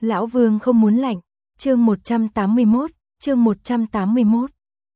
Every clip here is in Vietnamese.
Lão Vương không muốn lạnh. Chương 181, chương 181.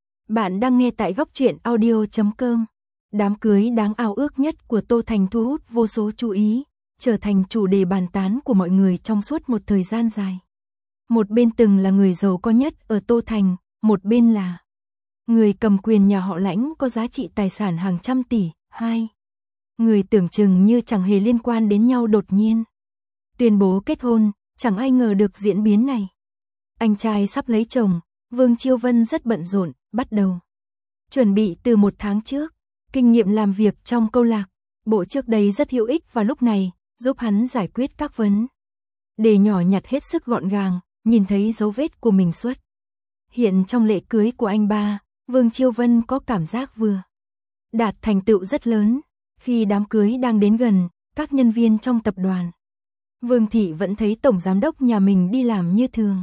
Bạn đang nghe tại góc truyện audio.com. Đám cưới đáng ao ước nhất của Tô Thành thu hút vô số chú ý, trở thành chủ đề bàn tán của mọi người trong suốt một thời gian dài. Một bên từng là người giàu có nhất ở Tô Thành, một bên là người cầm quyền nhà họ Lãnh có giá trị tài sản hàng trăm tỷ. Hai người tưởng chừng như chẳng hề liên quan đến nhau đột nhiên tuyên bố kết hôn, chẳng ai ngờ được diễn biến này. Anh trai sắp lấy chồng, Vương Chiêu Vân rất bận rộn, bắt đầu chuẩn bị từ 1 tháng trước. Kinh nghiệm làm việc trong câu lạc bộ trước đây rất hữu ích vào lúc này, giúp hắn giải quyết các vấn đề nhỏ nhặt hết sức gọn gàng, nhìn thấy dấu vết của mình xuất hiện trong lễ cưới của anh ba. Vương Chiêu Vân có cảm giác vừa đạt thành tựu rất lớn. Khi đám cưới đang đến gần, các nhân viên trong tập đoàn Vương Thị vẫn thấy tổng giám đốc nhà mình đi làm như thường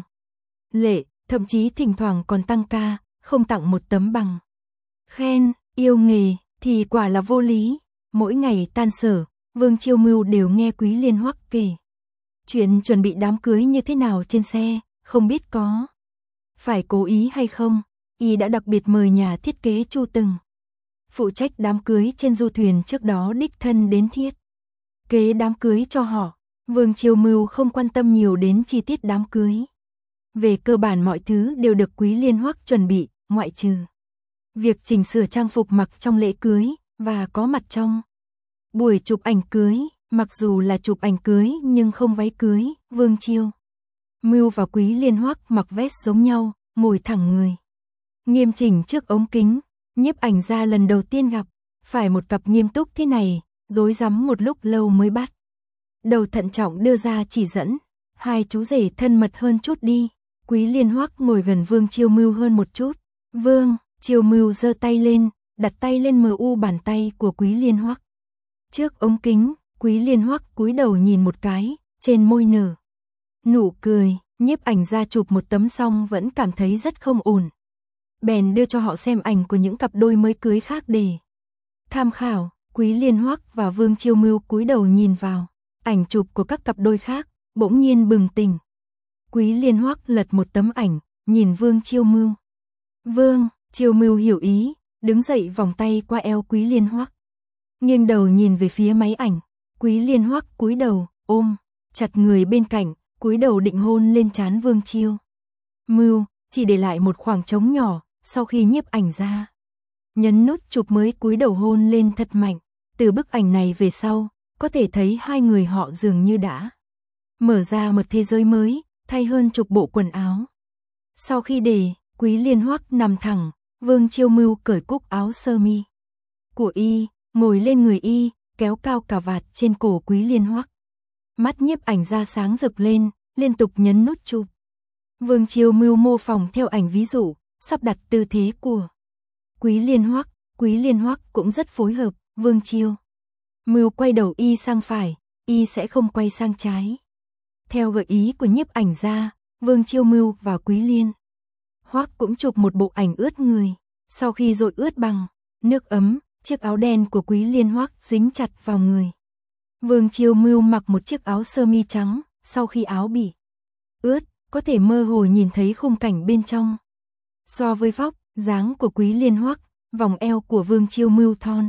lệ, thậm chí thỉnh thoảng còn tăng ca, không tặng một tấm bằng khen. Yêu nghề thì quả là vô lý. Mỗi ngày tan sở, Vương Chiêu Mưu đều nghe Quý Liên Hoắc kể chuyện chuẩn bị đám cưới như thế nào trên xe, không biết có phải cố ý hay không, y đã đặc biệt mời nhà thiết kế Chu Từng phụ trách đám cưới trên du thuyền trước đó đích thân đến thiết kế đám cưới cho họ. Vương Chiêu Mưu không quan tâm nhiều đến chi tiết đám cưới. Về cơ bản mọi thứ đều được Quý Liên Hoắc chuẩn bị, ngoại trừ việc chỉnh sửa trang phục mặc trong lễ cưới và có mặt trong buổi chụp ảnh cưới. Mặc dù là chụp ảnh cưới nhưng không váy cưới, Vương Chiêu Mưu và Quý Liên Hoắc mặc vest giống nhau, ngồi thẳng người, nghiêm chỉnh trước ống kính. Nhiếp ảnh gia lần đầu tiên gặp phải một cặp nghiêm túc thế này, rối rắm một lúc lâu mới bắt đầu thận trọng đưa ra chỉ dẫn. Hai chú rể thân mật hơn chút đi. Quý Liên Hoắc ngồi gần Vương Chiêu Mưu hơn một chút. Vương Chiêu Mưu giơ tay lên, đặt tay lên mu bàn tay của Quý Liên Hoắc. Trước ống kính, Quý Liên Hoắc cúi đầu nhìn một cái, trên môi nở nụ cười. Nhiếp ảnh gia chụp một tấm xong vẫn cảm thấy rất không ổn, bèn đưa cho họ xem ảnh của những cặp đôi mới cưới khác để tham khảo. Quý Liên Hoắc và Vương Chiêu Mưu cúi đầu nhìn vào ảnh chụp của các cặp đôi khác, bỗng nhiên bừng tỉnh. Quý Liên Hoắc lật một tấm ảnh, nhìn Vương Chiêu Mưu. Vương Chiêu Mưu hiểu ý, đứng dậy vòng tay qua eo Quý Liên Hoắc, nghiêng đầu nhìn về phía máy ảnh. Quý Liên Hoắc cúi đầu, ôm chặt người bên cạnh, cúi đầu định hôn lên trán Vương Chiêu Mưu, chỉ để lại một khoảng trống nhỏ. Sau khi nhiếp ảnh ra nhấn nút chụp mới cúi đầu hôn lên thật mạnh. Từ bức ảnh này về sau, có thể thấy hai người họ dường như đã mở ra một thế giới mới, thay hơn chục bộ quần áo. Sau khi để Quý Liên Hoắc nằm thẳng, Vương Chiêu Mưu cởi cúc áo sơ mi của y, ngồi lên người y, kéo cao cà vạt trên cổ Quý Liên Hoắc. Mắt nhiếp ảnh ra sáng rực lên, liên tục nhấn nút chụp. Vương Chiêu Mưu mô phỏng theo ảnh ví dụ, sắp đặt tư thế của Quý Liên Hoắc. Quý Liên Hoắc cũng rất phối hợp. Vương Chiêu Mưu quay đầu y sang phải, y sẽ không quay sang trái. Theo gợi ý của nhiếp ảnh gia, Vương Chiêu Mưu và Quý Liên Hoắc cũng chụp một bộ ảnh ướt người. Sau khi dội ướt bằng nước ấm, chiếc áo đen của Quý Liên Hoắc dính chặt vào người. Vương Chiêu Mưu mặc một chiếc áo sơ mi trắng, sau khi áo bị ướt, có thể mơ hồ nhìn thấy khung cảnh bên trong. So với vóc dáng của Quý Liên Hoắc, vòng eo của Vương Chiêu Mưu thon.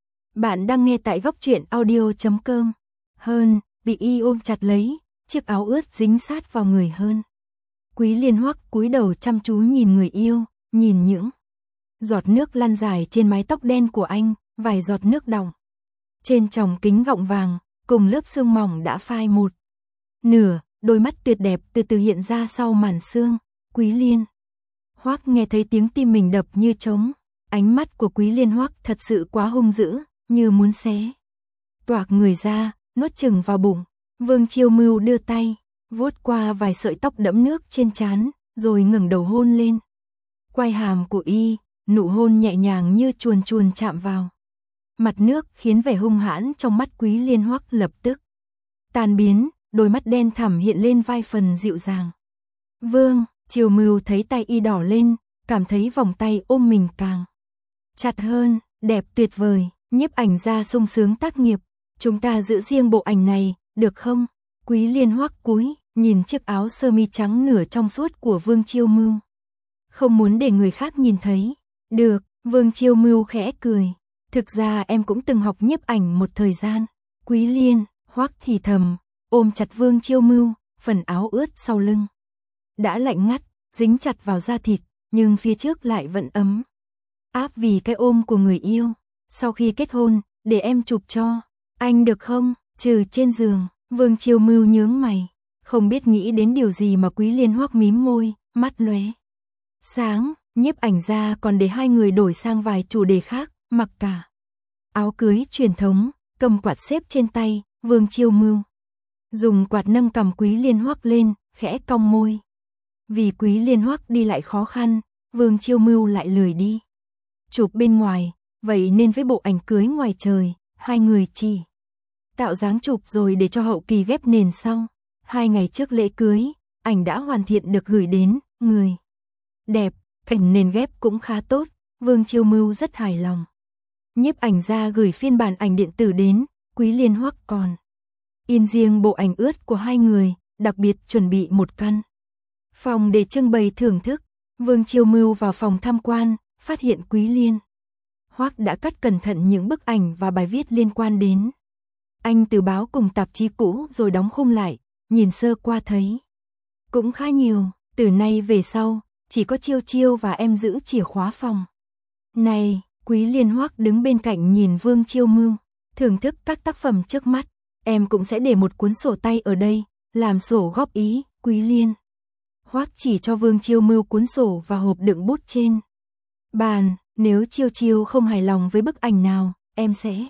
Bạn đang nghe tại góc truyện audio.com. Hơn, bị y ôm chặt lấy, chiếc áo ướt dính sát vào người hơn. Quý Liên Hoắc cúi đầu chăm chú nhìn người yêu, nhìn những giọt nước lăn dài trên mái tóc đen của anh, vài giọt nước đọng trên tròng kính gọng vàng, cùng lớp sương mỏng đã phai một nửa. Đôi mắt tuyệt đẹp từ từ hiện ra sau màn sương. Quý Liên Hoắc nghe thấy tiếng tim mình đập như trống. Ánh mắt của Quý Liên Hoắc thật sự quá hung dữ, như muốn xé toạc người ra, nuốt chửng vào bụng. Vương Chiêu Mưu đưa tay vuốt qua vài sợi tóc đẫm nước trên trán, rồi ngẩng đầu hôn lên quai hàm của y. Nụ hôn nhẹ nhàng như chuồn chuồn chạm vào mặt nước, khiến vẻ hung hãn trong mắt Quý Liên Hoắc lập tức tan biến. Đôi mắt đen thẳm hiện lên vài phần dịu dàng. Vương Chiêu Mưu thấy tay y đỏ lên, cảm thấy vòng tay ôm mình càng chặt hơn. Đẹp tuyệt vời. Nhiếp ảnh gia sung sướng tác nghiệp. Chúng ta giữ riêng bộ ảnh này, được không? Quý Liên Hoắc cúi nhìn chiếc áo sơ mi trắng nửa trong suốt của Vương Chiêu Mưu. Không muốn để người khác nhìn thấy. Được, Vương Chiêu Mưu khẽ cười. Thực ra em cũng từng học nhiếp ảnh một thời gian. Quý Liên, Hoắc thì thầm, ôm chặt Vương Chiêu Mưu, phần áo ướt sau lưng. Đã lạnh ngắt, dính chặt vào da thịt, nhưng phía trước lại vẫn ấm. Áp vì cái ôm của người yêu. Sau khi kết hôn, để em chụp cho. Anh được không? Trừ trên giường, Vương Chiêu Mưu nhướng mày. Không biết nghĩ đến điều gì mà Quý Liên Hoắc mím môi, mắt lóe sáng, nhiếp ảnh gia còn để hai người đổi sang vài chủ đề khác, mặc cả áo cưới truyền thống, cầm quạt xếp trên tay, Vương Chiêu Mưu dùng quạt nâng cằm Quý Liên Hoắc lên, khẽ cong môi. Vì Quý Liên Hoắc đi lại khó khăn, Vương Chiêu Mưu lại lười đi chụp bên ngoài, vậy nên với bộ ảnh cưới ngoài trời, hai người chỉ tạo dáng chụp rồi để cho hậu kỳ ghép nền sau. 2 ngày trước lễ cưới, ảnh đã hoàn thiện được gửi đến, người đẹp, cảnh nền ghép cũng khá tốt, Vương Chiêu Mưu rất hài lòng. Nhiếp ảnh gia gửi phiên bản ảnh điện tử đến, Quý Liên Hoắc còn in riêng bộ ảnh ướt của hai người, đặc biệt chuẩn bị một căn phòng để trưng bày thưởng thức. Vương Chiêu Mưu vào phòng tham quan, phát hiện Quý Liên Hoắc đã cắt cẩn thận những bức ảnh và bài viết liên quan đến. Anh từ báo cùng tạp chí cũ rồi đóng khung lại, nhìn sơ qua thấy cũng khá nhiều, từ nay về sau, chỉ có Chiêu Chiêu và em giữ chìa khóa phòng. Này, Quý Liên Hoắc đứng bên cạnh nhìn Vương Chiêu Mưu, thưởng thức các tác phẩm trước mắt, em cũng sẽ để một cuốn sổ tay ở đây, làm sổ góp ý. Quý Liên Hoắc chỉ cho Vương Chiêu Mưu cuốn sổ và hộp đựng bút trên bàn, nếu Chiêu Chiêu không hài lòng với bức ảnh nào, em sẽ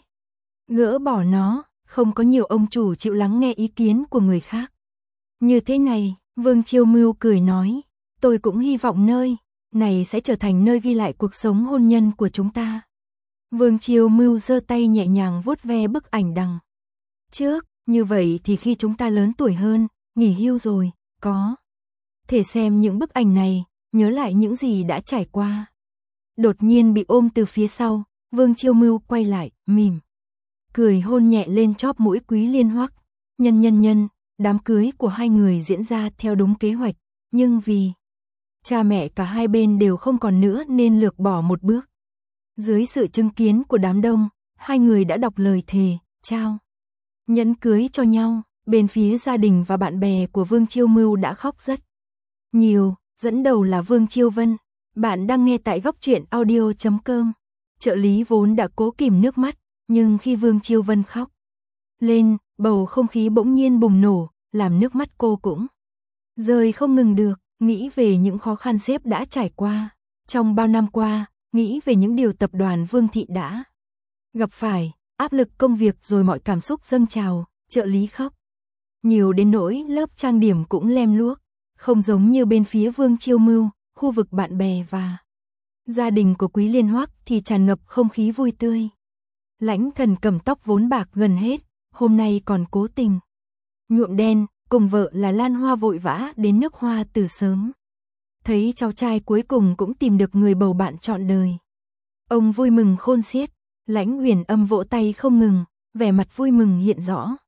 gỡ bỏ nó, không có nhiều ông chủ chịu lắng nghe ý kiến của người khác. Như thế này, Vương Chiêu Mưu cười nói, tôi cũng hy vọng nơi này sẽ trở thành nơi ghi lại cuộc sống hôn nhân của chúng ta. Vương Chiêu Mưu giơ tay nhẹ nhàng vuốt ve bức ảnh đằng trước, như vậy thì khi chúng ta lớn tuổi hơn, nghỉ hưu rồi, có thể xem những bức ảnh này, nhớ lại những gì đã trải qua. Đột nhiên bị ôm từ phía sau, Vương Chiêu Mưu quay lại, mỉm cười hôn nhẹ lên chóp mũi Quý Liên Hoắc. Nhân, đám cưới của hai người diễn ra theo đúng kế hoạch, nhưng vì cha mẹ cả hai bên đều không còn nữa nên lược bỏ một bước. Dưới sự chứng kiến của đám đông, hai người đã đọc lời thề, trao nhẫn cưới cho nhau. Bên phía gia đình và bạn bè của Vương Chiêu Mưu đã khóc rất nhiều, dẫn đầu là Vương Chiêu Vân. Bạn đang nghe tại góc truyện audio.com. Trợ lý vốn đã cố kìm nước mắt, nhưng khi Vương Chiêu Vân khóc lên, bầu không khí bỗng nhiên bùng nổ, làm nước mắt cô cũng rơi không ngừng được, nghĩ về những khó khăn sếp đã trải qua. Trong bao năm qua, nghĩ về những điều tập đoàn Vương Thị đã gặp phải, áp lực công việc rồi mọi cảm xúc dâng trào, trợ lý khóc nhiều đến nỗi lớp trang điểm cũng lem luốc, không giống như bên phía Vương Chiêu Mưu, khu vực bạn bè và gia đình của Quý Liên Hoắc thì tràn ngập không khí vui tươi. Lãnh Thần cầm tóc vốn bạc gần hết, hôm nay còn cố tình nhuộm đen, cùng vợ là Lan Hoa vội vã đến nước Hoa từ sớm. Thấy cháu trai cuối cùng cũng tìm được người bầu bạn trọn đời. Ông vui mừng khôn xiết, Lãnh Huyền Âm vỗ tay không ngừng, vẻ mặt vui mừng hiện rõ.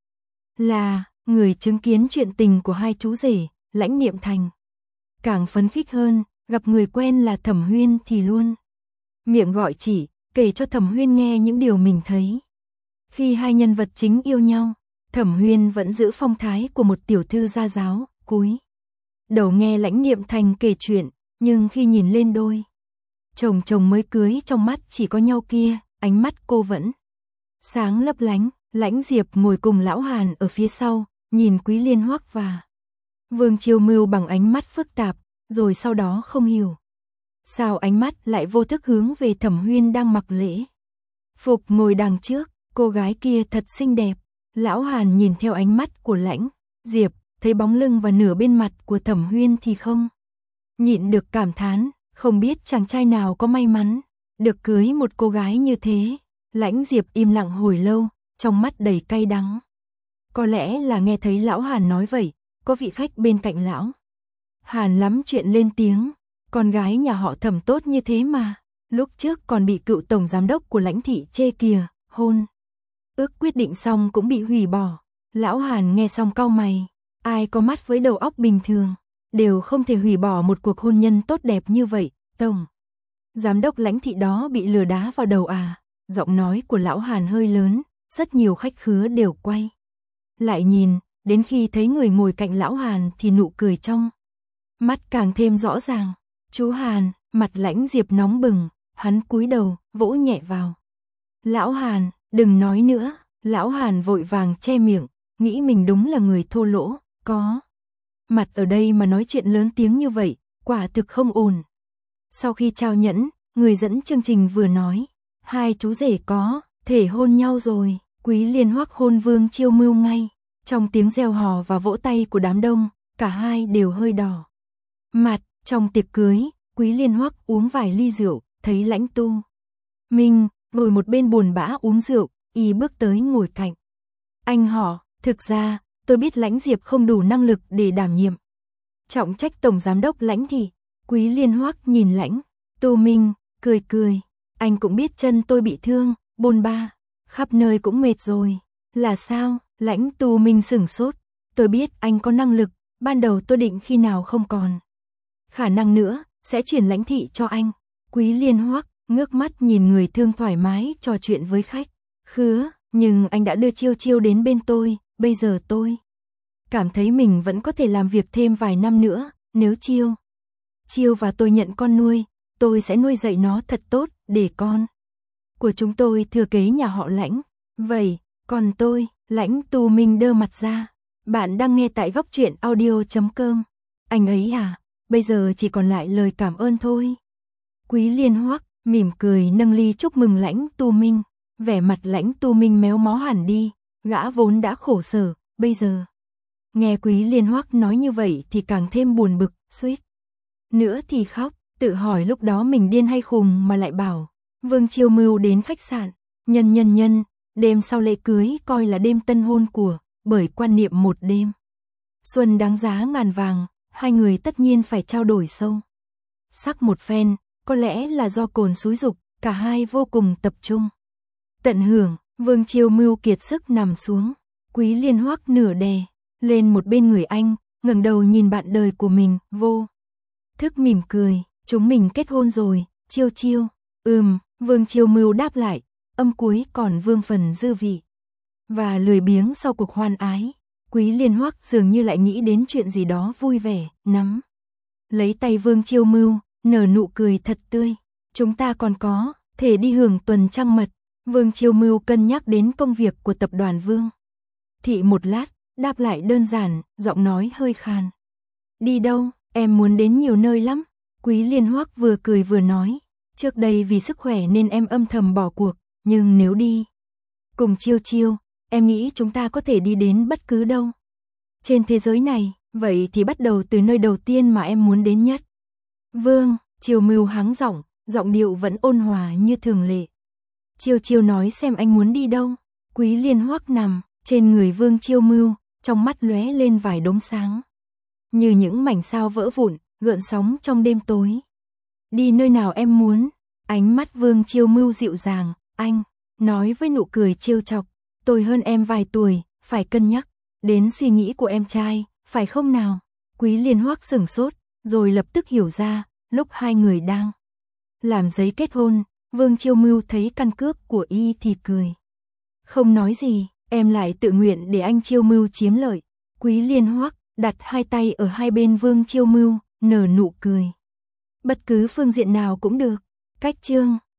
Là người chứng kiến chuyện tình của hai chú rể, Lãnh Niệm Thành càng phấn khích hơn, gặp người quen là Thẩm Huyên thì luôn miệng gọi chỉ, kể cho Thẩm Huyên nghe những điều mình thấy. Khi hai nhân vật chính yêu nhau, Thẩm Huyên vẫn giữ phong thái của một tiểu thư gia giáo, cúi đầu nghe Lãnh Niệm Thành kể chuyện, nhưng khi nhìn lên đôi chồng mới cưới trong mắt chỉ có nhau kia, ánh mắt cô vẫn sáng lấp lánh. Lãnh Diệp ngồi cùng Lão Hàn ở phía sau, nhìn Quý Liên Hoắc và Vương Chiêu Mưu bằng ánh mắt phức tạp, rồi sau đó không hiểu sao ánh mắt lại vô thức hướng về Thẩm Huyên đang mặc lễ phục ngồi đằng trước. Cô gái kia thật xinh đẹp. Lão Hàn nhìn theo ánh mắt của Lãnh Diệp, thấy bóng lưng và nửa bên mặt của Thẩm Huyên thì không nhịn được cảm thán, không biết chàng trai nào có may mắn được cưới một cô gái như thế. Lãnh Diệp im lặng hồi lâu, trong mắt đầy cay đắng. Có lẽ là nghe thấy Lão Hàn nói vậy, có vị khách bên cạnh Lão Hàn lắm chuyện lên tiếng, con gái nhà họ Thẩm tốt như thế mà, lúc trước còn bị cựu tổng giám đốc của Lãnh thị chê kìa, hôn ước quyết định xong cũng bị hủy bỏ. Lão Hàn nghe xong cau mày, ai có mắt với đầu óc bình thường, đều không thể hủy bỏ một cuộc hôn nhân tốt đẹp như vậy. Tổng giám đốc Lãnh thị đó bị lừa đá vào đầu à? Giọng nói của lão Hàn hơi lớn, rất nhiều khách khứa đều quay lại nhìn, đến khi thấy người ngồi cạnh lão Hàn thì nụ cười trong mắt càng thêm rõ ràng. Chú Hàn, mặt Lãnh Diệp nóng bừng, hắn cúi đầu, vỗ nhẹ vào. Lão Hàn, đừng nói nữa. Lão Hàn vội vàng che miệng, nghĩ mình đúng là người thô lỗ, có mặt ở đây mà nói chuyện lớn tiếng như vậy, quả thực không ổn. Sau khi trao nhẫn, người dẫn chương trình vừa nói, hai chú rể có thể hôn nhau rồi. Quý Liên Hoắc hôn Vương Chiêu Mưu ngay. Trong tiếng reo hò và vỗ tay của đám đông, cả hai đều hơi đỏ mặt. Trong tiệc cưới, Quý Liên Hoắc uống vài ly rượu, thấy Lãnh Tu Minh ngồi một bên buồn bã uống rượu, y bước tới ngồi cạnh. Anh họ, thực ra, tôi biết Lãnh Diệp không đủ năng lực để đảm nhiệm trọng trách tổng giám đốc Lãnh thị. Quý Liên Hoắc nhìn Lãnh Tu Minh, cười cười. Anh cũng biết chân tôi bị thương, bôn ba, khắp nơi cũng mệt rồi. Là sao? Lãnh Tu Minh sửng sốt. Tôi biết anh có năng lực, ban đầu tôi định khi nào không còn khả năng nữa, sẽ chuyển Lãnh thị cho anh. Quý Liên Hoắc ngước mắt nhìn người thương thoải mái trò chuyện với khách khứa, nhưng anh đã đưa Chiêu Chiêu đến bên tôi, bây giờ tôi cảm thấy mình vẫn có thể làm việc thêm vài năm nữa, nếu Chiêu và tôi nhận con nuôi, tôi sẽ nuôi dạy nó thật tốt, để con của chúng tôi thừa kế nhà họ Lãnh. Vậy, còn tôi, Lãnh Tu Minh đơ mặt ra. Bạn đang nghe tại goctruyện.audio.com. Anh ấy à, bây giờ chỉ còn lại lời cảm ơn thôi. Quý Liên Hoắc mỉm cười nâng ly chúc mừng Lãnh Tu Minh. Vẻ mặt Lãnh Tu Minh méo mó hẳn đi, gã vốn đã khổ sở, bây giờ nghe Quý Liên Hoắc nói như vậy thì càng thêm buồn bực, suýt nữa thì khóc, tự hỏi lúc đó mình điên hay khùng mà lại bảo Vương Chiêu Mưu đến khách sạn, nhân, đêm sau lễ cưới coi là đêm tân hôn của, bởi quan niệm một đêm xuân đáng giá ngàn vàng, hai người tất nhiên phải trao đổi sâu sắc một phen. Có lẽ là do cồn xúi dục, cả hai vô cùng tập trung tận hưởng. Vương Chiêu Mưu kiệt sức nằm xuống, Quý Liên Hoắc nửa đè lên một bên người anh, ngẩng đầu nhìn bạn đời của mình, vô thức mỉm cười. Chúng mình kết hôn rồi, Chiêu Chiêu. Vương Chiêu Mưu đáp lại, âm cuối còn vương phần dư vị và lười biếng sau cuộc hoan ái. Quý Liên Hoắc dường như lại nghĩ đến chuyện gì đó vui vẻ, nắm lấy tay Vương Chiêu Mưu, nở nụ cười thật tươi. Chúng ta còn có thể đi hưởng tuần trăng mật. Vương Chiêu Mưu cân nhắc đến công việc của tập đoàn Vương thị một lát, đáp lại đơn giản, giọng nói hơi khàn. Đi đâu? Em muốn đến nhiều nơi lắm. Quý Liên Hoắc vừa cười vừa nói, trước đây vì sức khỏe nên em âm thầm bỏ cuộc, nhưng nếu đi cùng Chiêu Chiêu, em nghĩ chúng ta có thể đi đến bất cứ đâu trên thế giới này. Vậy thì bắt đầu từ nơi đầu tiên mà em muốn đến nhất. Vương Chiêu Mưu hắng giọng, giọng điệu vẫn ôn hòa như thường lệ. Chiêu Chiêu nói xem anh muốn đi đâu. Quý Liên Hoắc nằm trên người Vương Chiêu Mưu, trong mắt lóe lên vài đốm sáng, như những mảnh sao vỡ vụn, gợn sóng trong đêm tối. Đi nơi nào em muốn. Ánh mắt Vương Chiêu Mưu dịu dàng, anh nói với nụ cười trêu chọc, tôi hơn em vài tuổi, phải cân nhắc đến suy nghĩ của em trai, phải không nào? Quý Liên Hoắc sửng sốt, rồi lập tức hiểu ra, lúc hai người đang làm giấy kết hôn, Vương Chiêu Mưu thấy căn cước của y thì cười. Không nói gì, em lại tự nguyện để anh Chiêu Mưu chiếm lợi. Quý Liên Hoắc đặt hai tay ở hai bên Vương Chiêu Mưu, nở nụ cười. Bất cứ phương diện nào cũng được. Cách chương